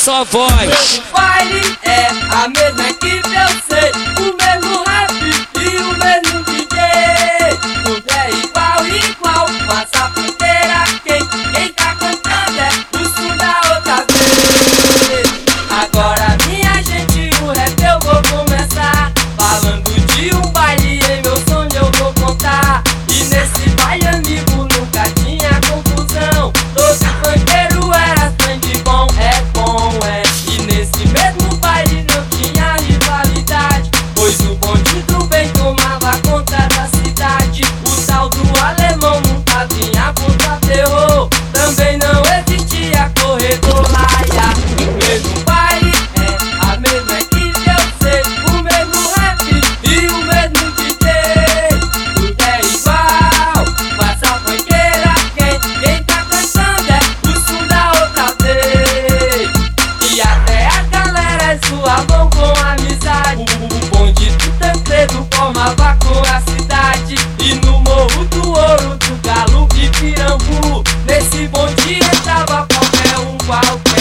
sua voz. O baile é a mesma equipe, eu sei. O mesmo rap e o mesmo DJ. Tudo é igual, mas a fronteira quem tá cantando é o som da outra vez. Agora minha gente, o rap eu vou começar. Falando de um baile, em meu sonho eu vou contar. E nesse baile amigo nunca tinha confusão. Todo funkeiro era sangue bom, é. E nesse mesmo baile não tinha rivalidade, pois o bonde do bem tomava conta da cidade. O tal do alemão nunca vinha contra terror. Também não existia corredor laia. O mesmo baile é a mesma equipe, eu sei. O mesmo rap e o mesmo DJ. Tudo é igual, mas a funkeira quem tá cantando é o som da outra vez. E até a galera zoavam com amizade. O bonde do Tancredo formava com a cidade. E no Morro do Ouro, do Galo e Pirambu, nesse bonde entrava qualquer um qualquer.